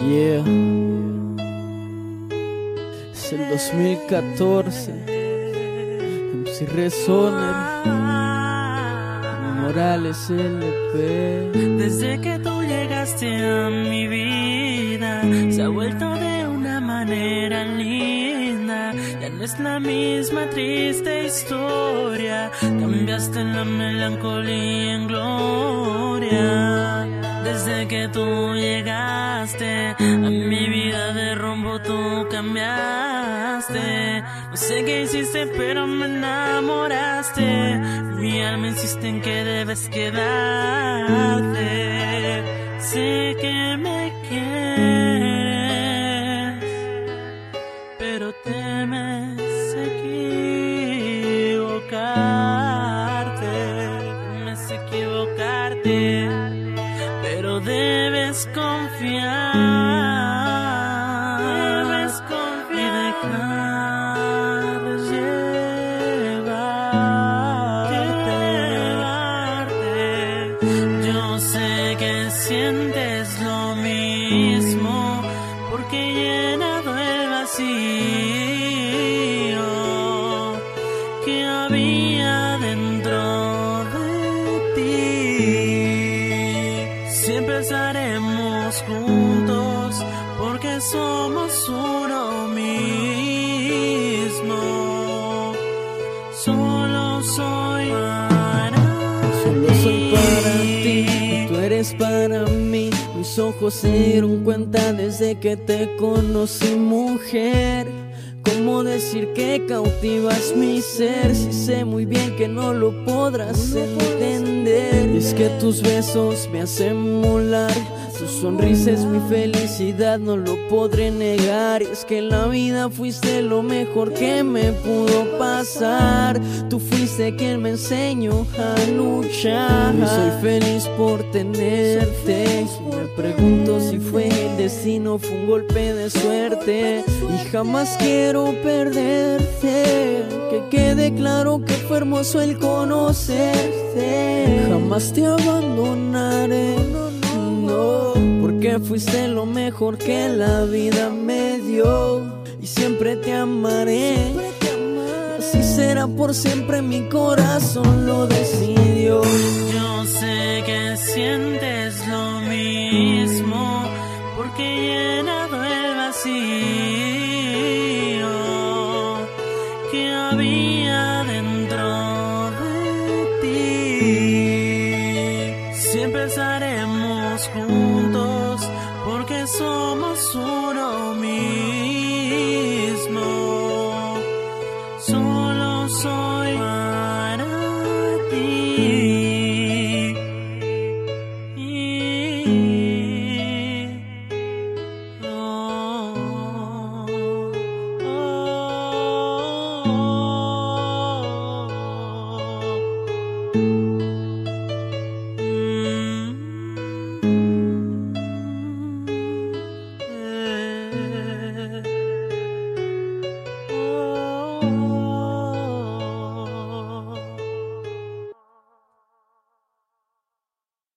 Yeah. Es el 2014. MC Resoner, Morales LP. Desde que tú llegaste a mi vida, se ha vuelto de una manera linda. Ya no es la misma triste historia. Cambiaste la melancolía en gloria. Desde que tú llegaste a mi vida de rumbo, tú cambiaste. No sé qué hiciste, pero me enamoraste. Mi alma insiste en que debes quedarte. Sé que me quieres, pero temes equivocarte, pero debes confiar, y dejar llevarte. Yo sé que sientes lo mismo, porque he llenado el vacío que había dentro de ti. Siempre estaremos juntos, porque somos uno mismo. Solo soy para ti, y tú eres para mí. Mis ojos se dieron cuenta desde que te conocí, mujer. ¿Cómo decir que cautivas mi ser si sé muy bien que no lo podrás entender? Y es que tus besos me hacen volar, tu sonrisa es mi felicidad, no lo podré negar. Y es que en la vida fuiste lo mejor que me pudo pasar. Tú fuiste quien me enseñó a luchar. Y soy feliz por tenerte. Me pregunto si fue el destino, fue un golpe de suerte. Y jamás quiero perderte. Que quede claro que fue hermoso el conocerte. Jamás te abandonaré, no, porque fuiste lo mejor que la vida me dio. Y siempre te amaré, así será por siempre, mi corazón lo decidió. Yo sé que sientes lo mismo, porque he llenado el vacío que había dentro de ti. Siempre estaremos juntos, porque somos uno mismo.